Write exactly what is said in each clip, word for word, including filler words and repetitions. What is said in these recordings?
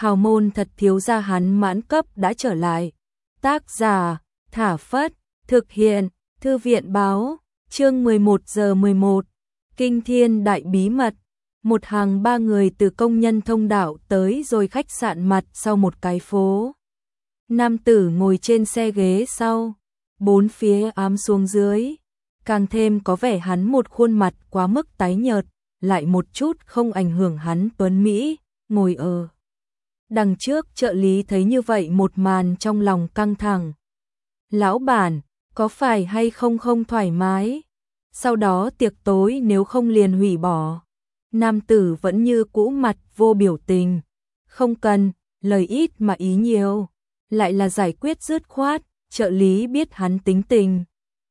hào môn thật thiếu gia hắn mãn cấp đã trở lại. Tác giả, Thả Phất, thực hiện, Thư viện báo, chương mười một giờ mười một, Kinh Thiên Đại Bí Mật. Một hàng ba người từ công nhân thông đạo tới rồi khách sạn mặt sau một cái phố. Nam tử ngồi trên xe ghế sau, bốn phía ám xuống dưới, càng thêm có vẻ hắn một khuôn mặt quá mức tái nhợt, lại một chút không ảnh hưởng hắn tuấn mỹ, ngồi ở đằng trước. Trợ lý thấy như vậy một màn trong lòng căng thẳng. Lão bản, có phải hay không không thoải mái? Sau đó tiệc tối nếu không liền hủy bỏ. Nam tử vẫn như cũ mặt vô biểu tình. Không cần, lời ít mà ý nhiều. Lại là giải quyết dứt khoát, trợ lý biết hắn tính tình.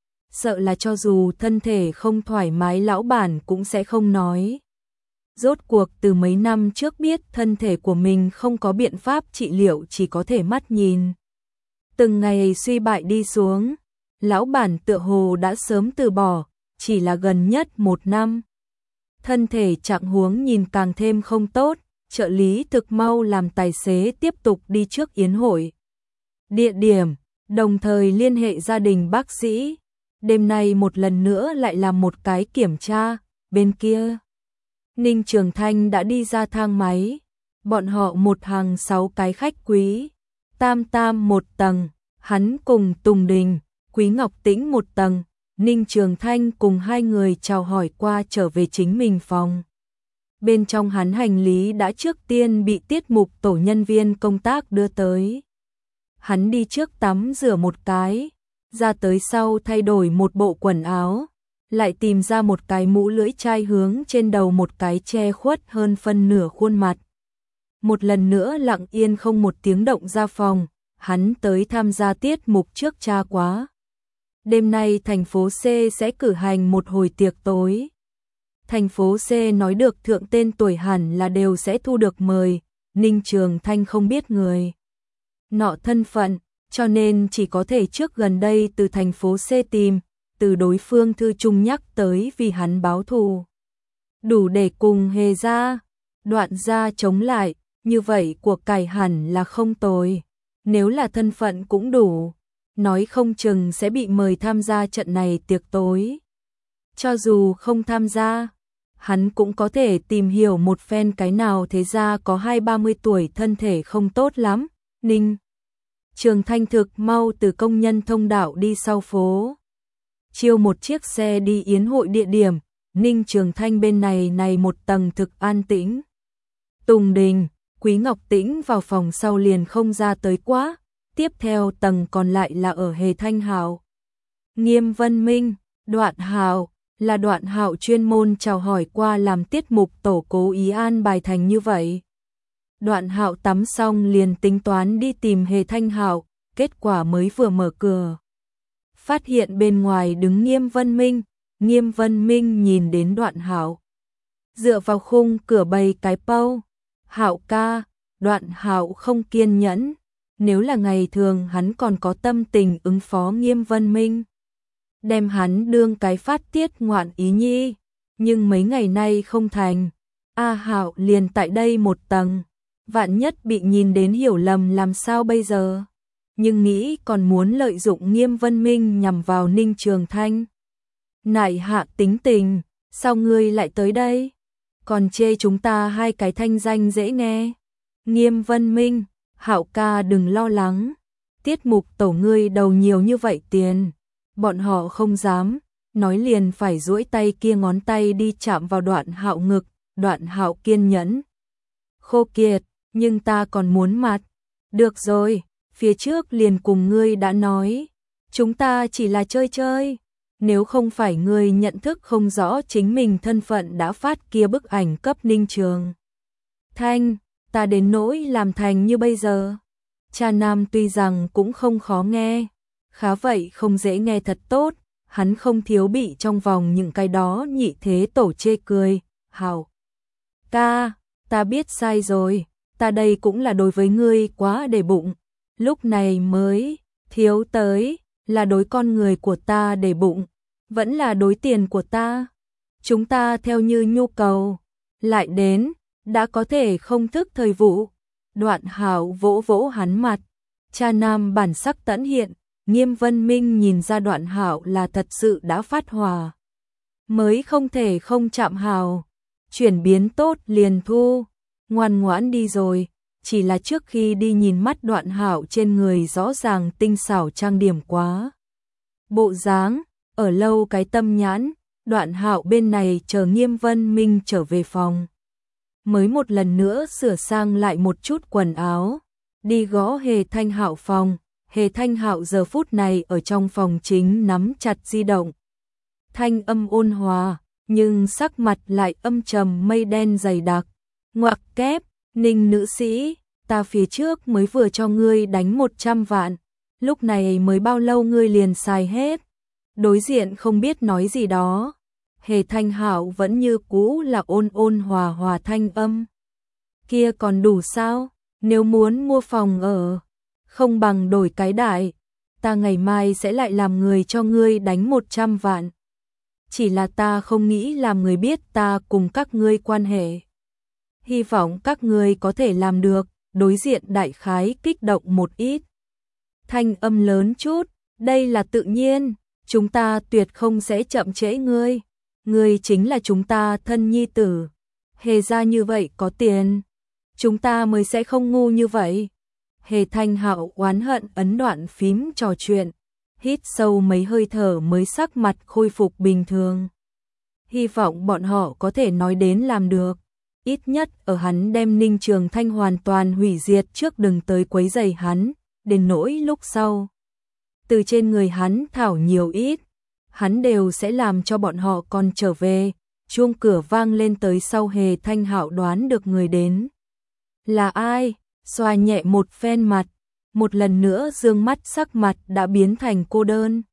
Sợ là cho dù thân thể không thoải mái lão bản cũng sẽ không nói. Rốt cuộc từ mấy năm trước biết thân thể của mình không có biện pháp trị liệu, chỉ có thể mắt nhìn. Từng ngày suy bại đi xuống, lão bản tựa hồ đã sớm từ bỏ, chỉ là gần nhất một năm. Thân thể trạng huống nhìn càng thêm không tốt, trợ lý thực mau làm tài xế tiếp tục đi trước yến hội. Địa điểm, đồng thời liên hệ gia đình bác sĩ. Đêm nay một lần nữa lại làm một cái kiểm tra, bên kia. Ninh Trường Thanh đã đi ra thang máy, bọn họ một hàng sáu cái khách quý. Tam Tam một tầng, hắn cùng Tùng Đình, Quý Ngọc Tĩnh một tầng. Ninh Trường Thanh cùng hai người chào hỏi qua trở về chính mình phòng. Bên trong hắn hành lý đã trước tiên bị tiết mục tổ nhân viên công tác đưa tới. Hắn đi trước tắm rửa một cái, ra tới sau thay đổi một bộ quần áo, lại tìm ra một cái mũ lưỡi chai hướng trên đầu một cái che khuất hơn phân nửa khuôn mặt. Một lần nữa lặng yên không một tiếng động ra phòng, hắn tới tham gia tiết mục trước cha quá. Đêm nay thành phố C sẽ cử hành một hồi tiệc tối. Thành phố C nói được thượng tên tuổi hẳn là đều sẽ thu được mời. Ninh Trường Thanh không biết người nọ thân phận, cho nên chỉ có thể trước gần đây từ thành phố C tìm, từ đối phương thư chung nhắc tới vì hắn báo thù. Đủ để cùng Hề gia, Đoạn gia chống lại, như vậy cuộc cải hẳn là không tồi. Nếu là thân phận cũng đủ, nói không chừng sẽ bị mời tham gia trận này tiệc tối. Cho dù không tham gia, hắn cũng có thể tìm hiểu một phen cái nào thế ra có hai ba mươi tuổi thân thể không tốt lắm. Ninh Trường Thanh thực mau từ công nhân thông đạo đi sau phố. Chiêu một chiếc xe đi yến hội địa điểm, Ninh Trường Thanh bên này này một tầng thực an tĩnh. Tùng Đình, Quý Ngọc Tĩnh vào phòng sau liền không ra tới quá. Tiếp theo tầng còn lại là ở Hề Thanh Hạo, Nghiêm Vân Minh, Đoạn Hạo, là Đoạn Hạo chuyên môn chào hỏi qua làm tiết mục tổ cố ý an bài thành như vậy. Đoạn Hạo tắm xong liền tính toán đi tìm Hề Thanh Hạo, kết quả mới vừa mở cửa, phát hiện bên ngoài đứng Nghiêm Vân Minh. Nghiêm Vân Minh nhìn đến Đoạn Hạo, dựa vào khung cửa bày cái pâu. Hạo ca. Đoạn Hạo không kiên nhẫn. Nếu là ngày thường hắn còn có tâm tình ứng phó Nghiêm Vân Minh, đem hắn đương cái phát tiết ngoạn ý nhi, nhưng mấy ngày nay không thành. A Hạo liền tại đây một tầng, vạn nhất bị nhìn đến hiểu lầm làm sao bây giờ? Nhưng nghĩ còn muốn lợi dụng Nghiêm Vân Minh nhằm vào Ninh Trường Thanh. Nại hạ tính tình, sao ngươi lại tới đây? Còn chê chúng ta hai cái thanh danh dễ nghe. Nghiêm Vân Minh, Hạo ca đừng lo lắng, tiết mục tổ ngươi đầu nhiều như vậy tiền, bọn họ không dám, nói liền phải duỗi tay kia ngón tay đi chạm vào Đoạn Hạo ngực. Đoạn Hạo kiên nhẫn khô kiệt, nhưng ta còn muốn mặt. Được rồi, phía trước liền cùng ngươi đã nói, chúng ta chỉ là chơi chơi, nếu không phải ngươi nhận thức không rõ chính mình thân phận đã phát kia bức ảnh cấp Ninh Trường Thanh, ta đến nỗi làm thành như bây giờ. Cha nam tuy rằng cũng không khó nghe, khá vậy không dễ nghe thật tốt, hắn không thiếu bị trong vòng những cái đó nhị thế tổ chê cười. Hảo ca, ta biết sai rồi, ta đây cũng là đối với ngươi quá để bụng, lúc này mới thiếu tới, là đối con người của ta để bụng, vẫn là đối tiền của ta. Chúng ta theo như nhu cầu, lại đến, đã có thể không thức thời vụ. Đoạn Hạo vỗ vỗ hắn mặt, cha nam bản sắc tẫn hiện, Nghiêm Vân Minh nhìn ra Đoạn Hạo là thật sự đã phát hòa, mới không thể không chạm Hạo, chuyển biến tốt liền thu, ngoan ngoãn đi rồi, chỉ là trước khi đi nhìn mắt Đoạn Hạo trên người rõ ràng tinh xảo trang điểm quá. Bộ dáng, ở lâu cái tâm nhãn, Đoạn Hạo bên này chờ Nghiêm Vân Minh trở về phòng. Mới một lần nữa sửa sang lại một chút quần áo, đi gõ Hề Thanh Hạo phòng. Hề Thanh Hạo giờ phút này ở trong phòng chính nắm chặt di động. Thanh âm ôn hòa, nhưng sắc mặt lại âm trầm mây đen dày đặc. Ngoặc kép, Ninh nữ sĩ, ta phía trước mới vừa cho ngươi đánh một trăm vạn, lúc này mới bao lâu ngươi liền xài hết. Đối diện không biết nói gì đó. Hề Thanh Hạo vẫn như cũ là ôn ôn hòa hòa thanh âm. Kia còn đủ sao? Nếu muốn mua phòng ở, không bằng đổi cái đại, ta ngày mai sẽ lại làm người cho ngươi đánh một trăm vạn. Chỉ là ta không nghĩ làm người biết ta cùng các ngươi quan hệ. Hy vọng các ngươi có thể làm được, đối diện đại khái kích động một ít. Thanh âm lớn chút, đây là tự nhiên, chúng ta tuyệt không sẽ chậm trễ ngươi. Ngươi chính là chúng ta thân nhi tử. Hề ra như vậy có tiền, chúng ta mới sẽ không ngu như vậy. Hề Thanh Hạo oán hận ấn đoạn phím trò chuyện, hít sâu mấy hơi thở mới sắc mặt khôi phục bình thường. Hy vọng bọn họ có thể nói đến làm được, ít nhất ở hắn đem Ninh Trường Thanh hoàn toàn hủy diệt trước đừng tới quấy rầy hắn, đến nỗi lúc sau. Từ trên người hắn thảo nhiều ít, hắn đều sẽ làm cho bọn họ còn trở về. Chuông cửa vang lên tới sau Hề Thanh Hạo đoán được người đến. Là ai? Xoa nhẹ một phen mặt, một lần nữa dương mắt sắc mặt đã biến thành cô đơn.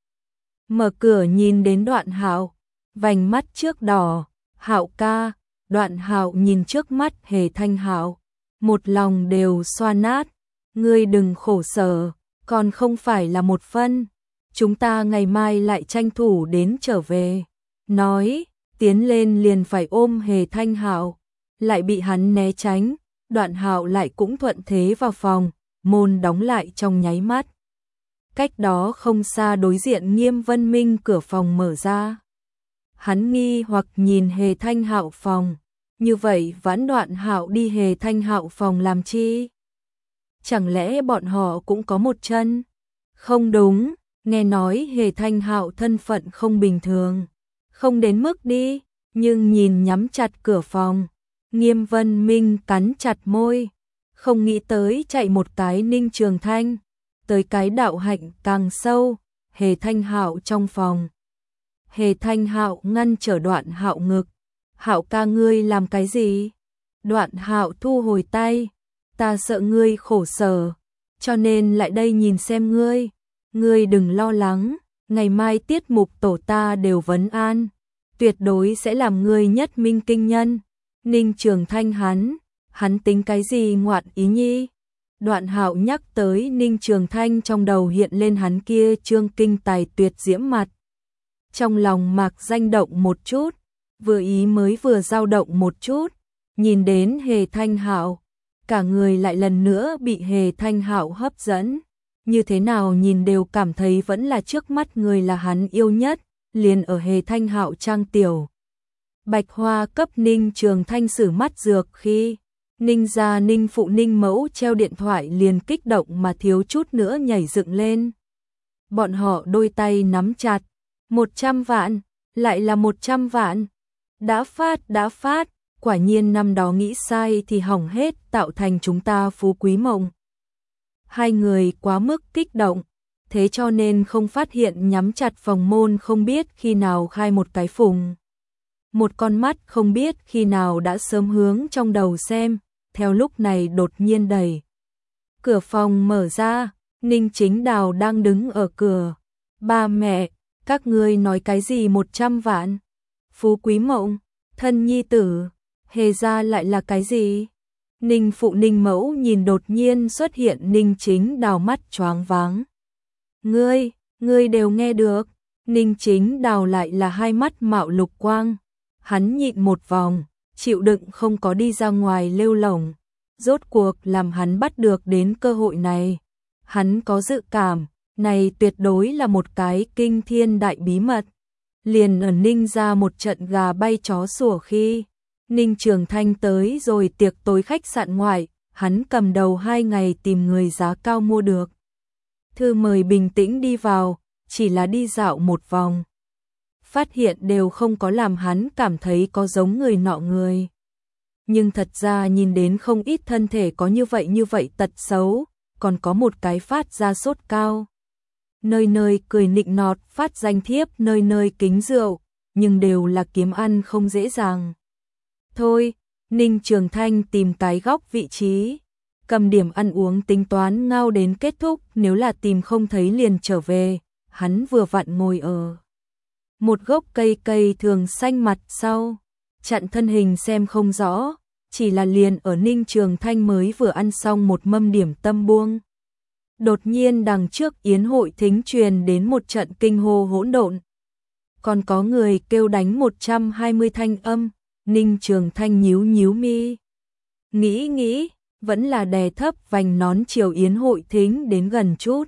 Mở cửa nhìn đến Đoạn Hạo, vành mắt trước đỏ, Hạo ca. Đoạn Hạo nhìn trước mắt Hề Thanh Hạo, một lòng đều xoa nát. Ngươi đừng khổ sở, còn không phải là một phân. Chúng ta ngày mai lại tranh thủ đến trở về. Nói, tiến lên liền phải ôm Hề Thanh Hạo, lại bị hắn né tránh. Đoạn Hạo lại cũng thuận thế vào phòng, môn đóng lại trong nháy mắt. Cách đó không xa đối diện Nghiêm Vân Minh cửa phòng mở ra. Hắn nghi hoặc nhìn Hề Thanh Hạo phòng, như vậy vãn Đoạn Hạo đi Hề Thanh Hạo phòng làm chi? Chẳng lẽ bọn họ cũng có một chân? Không đúng, nghe nói Hề Thanh Hạo thân phận không bình thường, không đến mức đi, nhưng nhìn nhắm chặt cửa phòng. Nghiêm Vân Minh cắn chặt môi, không nghĩ tới chạy một cái Ninh Trường Thanh, tới cái đạo hạnh càng sâu. Hề Thanh Hạo trong phòng. Hề Thanh Hạo ngăn trở Đoạn Hạo ngực. Hạo ca ngươi làm cái gì? Đoạn Hạo thu hồi tay. Ta sợ ngươi khổ sở, cho nên lại đây nhìn xem ngươi. Ngươi đừng lo lắng, ngày mai tiết mục tổ ta đều vấn an, tuyệt đối sẽ làm ngươi nhất minh kinh nhân. Ninh Trường Thanh hắn, hắn tính cái gì ngoạn ý nhi? Đoạn Hạo nhắc tới Ninh Trường Thanh trong đầu hiện lên hắn kia trương kinh tài tuyệt diễm mặt. Trong lòng mạc danh động một chút, vừa ý mới vừa dao động một chút, nhìn đến Hề Thanh Hạo, cả người lại lần nữa bị Hề Thanh Hạo hấp dẫn. Như thế nào nhìn đều cảm thấy vẫn là trước mắt người là hắn yêu nhất, liền ở Hề Thanh Hạo trang tiểu. Bạch Hoa cấp Ninh Trường Thanh xử mắt dược khi Ninh gia Ninh phụ Ninh mẫu treo điện thoại liền kích động mà thiếu chút nữa nhảy dựng lên. Bọn họ đôi tay nắm chặt, một trăm vạn, lại là một trăm vạn. Đã phát, đã phát, quả nhiên năm đó nghĩ sai thì hỏng hết, tạo thành chúng ta phú quý mộng. Hai người quá mức kích động, thế cho nên không phát hiện nhắm chặt phòng môn không biết khi nào khai một cái phùng. Một con mắt không biết khi nào đã sớm hướng trong đầu xem, theo lúc này đột nhiên đẩy. Cửa phòng mở ra, Ninh Chính Đào đang đứng ở cửa. Ba mẹ, các ngươi nói cái gì một trăm vạn? Phú quý mộng, thân nhi tử, Hề ra lại là cái gì? Ninh phụ Ninh mẫu nhìn đột nhiên xuất hiện Ninh Chính Đào mắt choáng váng. Ngươi, ngươi đều nghe được. Ninh Chính Đào lại là hai mắt mạo lục quang. Hắn nhịn một vòng, chịu đựng không có đi ra ngoài lêu lổng. rốt cuộc làm hắn bắt được đến cơ hội này. Hắn có dự cảm, này tuyệt đối là một cái kinh thiên đại bí mật. Liền ở Ninh ra một trận gà bay chó sủa khi Ninh Trường Thanh tới rồi tiệc tối khách sạn ngoại, hắn cầm đầu hai ngày tìm người giá cao mua được. Thư mời bình tĩnh đi vào, chỉ là đi dạo một vòng. Phát hiện đều không có làm hắn cảm thấy có giống người nọ người. Nhưng thật ra nhìn đến không ít thân thể có như vậy như vậy tật xấu, còn có một cái phát ra sốt cao. Nơi nơi cười nịnh nọt, phát danh thiếp, nơi nơi kính rượu, nhưng đều là kiếm ăn không dễ dàng. Thôi, Ninh Trường Thanh tìm cái góc vị trí, cầm điểm ăn uống tính toán ngao đến kết thúc, nếu là tìm không thấy liền trở về, hắn vừa vặn ngồi ở một gốc cây cây thường xanh mặt sau, chặn thân hình xem không rõ, chỉ là liền ở Ninh Trường Thanh mới vừa ăn xong một mâm điểm tâm buông. Đột nhiên đằng trước yến hội thính truyền đến một trận kinh hô hỗn độn. Còn có người kêu đánh một trăm hai mươi thanh âm, Ninh Trường Thanh nhíu nhíu mi. Nghĩ nghĩ, vẫn là đè thấp vành nón chiều yến hội thính đến gần chút.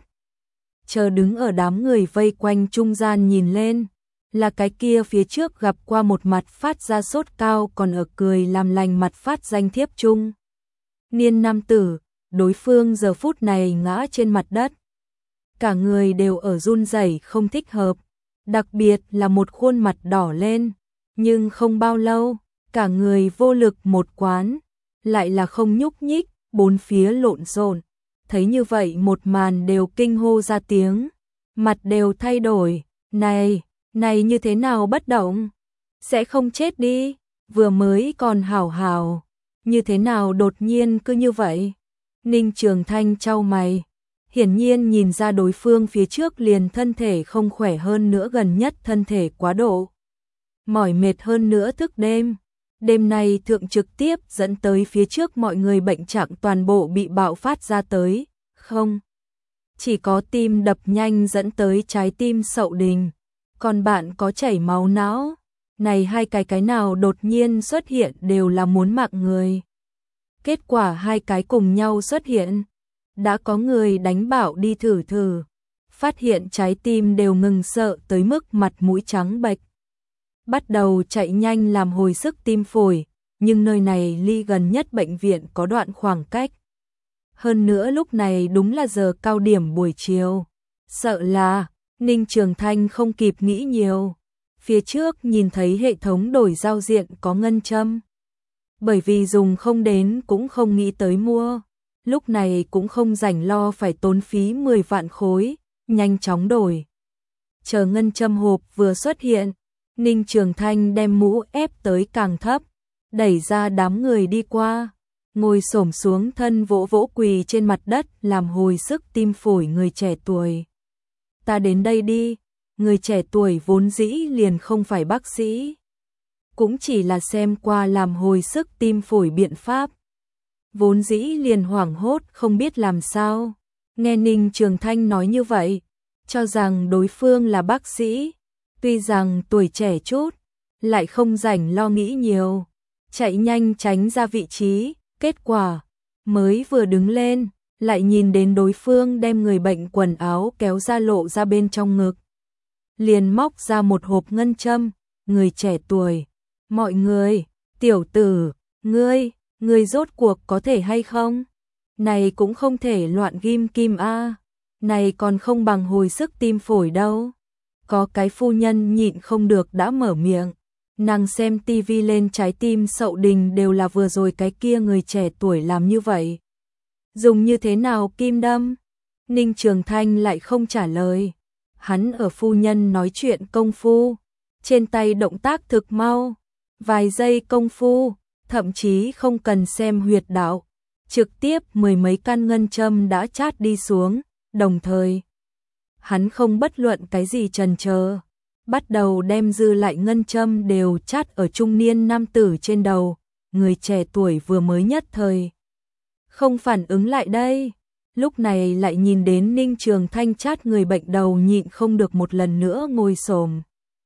Chờ đứng ở đám người vây quanh trung gian nhìn lên, là cái kia phía trước gặp qua một mặt phát ra sốt cao còn ở cười làm lành mặt phát danh thiếp chung. Niên nam tử, đối phương giờ phút này ngã trên mặt đất. Cả người đều ở run rẩy không thích hợp, đặc biệt là một khuôn mặt đỏ lên, nhưng không bao lâu, cả người vô lực một quán, lại là không nhúc nhích, bốn phía lộn xộn. Thấy như vậy một màn đều kinh hô ra tiếng, mặt đều thay đổi, này, này như thế nào bất động, sẽ không chết đi, vừa mới còn hảo hảo, như thế nào đột nhiên cứ như vậy. Ninh Trường Thanh chau mày, hiển nhiên nhìn ra đối phương phía trước liền thân thể không khỏe hơn nữa, gần nhất thân thể quá độ mỏi mệt hơn nữa thức đêm. Đêm nay thượng trực tiếp dẫn tới phía trước mọi người bệnh trạng toàn bộ bị bạo phát ra tới, không chỉ có tim đập nhanh dẫn tới trái tim sậu đình, còn bạn có chảy máu não. Này hai cái cái nào đột nhiên xuất hiện đều là muốn mạng người. Kết quả hai cái cùng nhau xuất hiện, đã có người đánh bảo đi thử thử, phát hiện trái tim đều ngừng sợ tới mức mặt mũi trắng bệch. Bắt đầu chạy nhanh làm hồi sức tim phổi, nhưng nơi này ly gần nhất bệnh viện có đoạn khoảng cách. Hơn nữa lúc này đúng là giờ cao điểm buổi chiều. Sợ là, Ninh Trường Thanh không kịp nghĩ nhiều. Phía trước nhìn thấy hệ thống đổi giao diện có ngân châm. Bởi vì dùng không đến cũng không nghĩ tới mua. Lúc này cũng không rảnh lo phải tốn phí mười vạn khối, nhanh chóng đổi. Chờ ngân châm hộp vừa xuất hiện, Ninh Trường Thanh đem mũ ép tới càng thấp, đẩy ra đám người đi qua, ngồi xổm xuống thân vỗ vỗ quỳ trên mặt đất làm hồi sức tim phổi người trẻ tuổi. Ta đến đây đi, người trẻ tuổi vốn dĩ liền không phải bác sĩ, cũng chỉ là xem qua làm hồi sức tim phổi biện pháp. Vốn dĩ liền hoảng hốt không biết làm sao, nghe Ninh Trường Thanh nói như vậy, cho rằng đối phương là bác sĩ, tuy rằng tuổi trẻ chút, lại không rảnh lo nghĩ nhiều, chạy nhanh tránh ra vị trí, kết quả, mới vừa đứng lên, lại nhìn đến đối phương đem người bệnh quần áo kéo ra lộ ra bên trong ngực. Liền móc ra một hộp ngân châm, người trẻ tuổi, mọi người, tiểu tử, ngươi, ngươi rốt cuộc có thể hay không? Này cũng không thể loạn ghim kim a, này còn không bằng hồi sức tim phổi đâu. Có cái phu nhân nhịn không được đã mở miệng, nàng xem tivi lên trái tim sậu đình đều là vừa rồi cái kia người trẻ tuổi làm như vậy. Dùng như thế nào kim đâm? Ninh Trường Thanh lại không trả lời. Hắn ở phu nhân nói chuyện công phu, trên tay động tác thực mau, vài giây công phu, thậm chí không cần xem huyệt đạo, trực tiếp mười mấy căn ngân châm đã chát đi xuống, đồng thời hắn không bất luận cái gì chần chờ, bắt đầu đem dư lại ngân châm đều chát ở trung niên nam tử trên đầu, người trẻ tuổi vừa mới nhất thời không phản ứng lại đây, lúc này lại nhìn đến Ninh Trường Thanh chát người bệnh đầu, nhịn không được một lần nữa ngồi xổm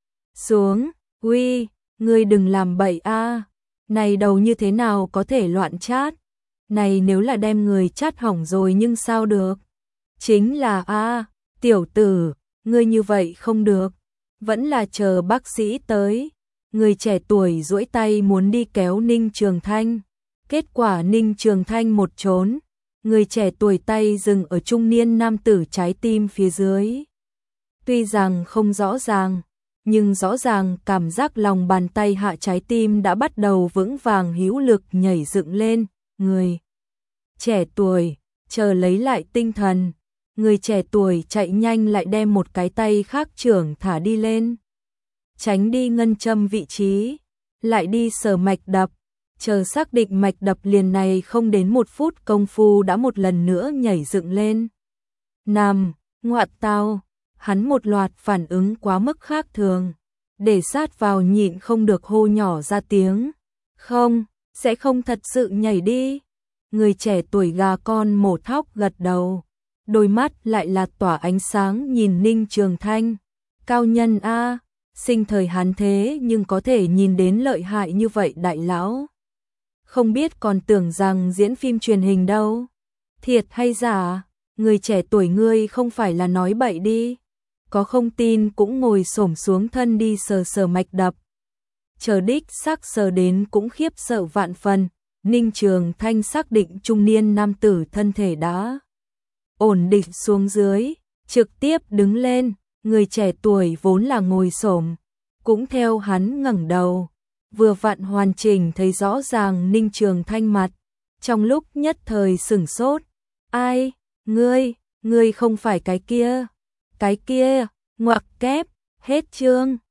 xuống, "Uy, ngươi đừng làm bậy a, này đầu như thế nào có thể loạn chát?" Này nếu là đem người chát hỏng rồi nhưng sao được? Chính là a, tiểu tử, ngươi như vậy không được, vẫn là chờ bác sĩ tới. Người trẻ tuổi duỗi tay muốn đi kéo Ninh Trường Thanh, kết quả Ninh Trường Thanh một trốn, người trẻ tuổi tay dừng ở trung niên nam tử trái tim phía dưới. Tuy rằng không rõ ràng, nhưng rõ ràng cảm giác lòng bàn tay hạ trái tim đã bắt đầu vững vàng hữu lực nhảy dựng lên. Người trẻ tuổi chờ lấy lại tinh thần, người trẻ tuổi chạy nhanh lại đem một cái tay khác trưởng thả đi lên, tránh đi ngân châm vị trí, lại đi sờ mạch đập, chờ xác định mạch đập liền này không đến một phút công phu đã một lần nữa nhảy dựng lên. Nằm, ngoạn tao, hắn một loạt phản ứng quá mức khác thường, để sát vào nhịn không được hô nhỏ ra tiếng. Không, sẽ không thật sự nhảy đi. Người trẻ tuổi gà con mổ thóc gật đầu, đôi mắt lại là tỏa ánh sáng nhìn Ninh Trường Thanh. Cao nhân a, sinh thời hắn thế nhưng có thể nhìn đến lợi hại như vậy đại lão. Không biết còn tưởng rằng diễn phim truyền hình đâu. Thiệt hay giả, người trẻ tuổi ngươi không phải là nói bậy đi. Có không tin cũng ngồi xổm xuống thân đi sờ sờ mạch đập. Chờ đích xác sờ đến cũng khiếp sợ vạn phần. Ninh Trường Thanh xác định trung niên nam tử thân thể đã ổn định xuống dưới, trực tiếp đứng lên. Người trẻ tuổi vốn là ngồi xổm, cũng theo hắn ngẩng đầu, vừa vặn hoàn chỉnh thấy rõ ràng Ninh Trường Thanh mặt, trong lúc nhất thời sửng sốt. Ai, ngươi, ngươi không phải cái kia, cái kia, ngoặc kép, hết chương.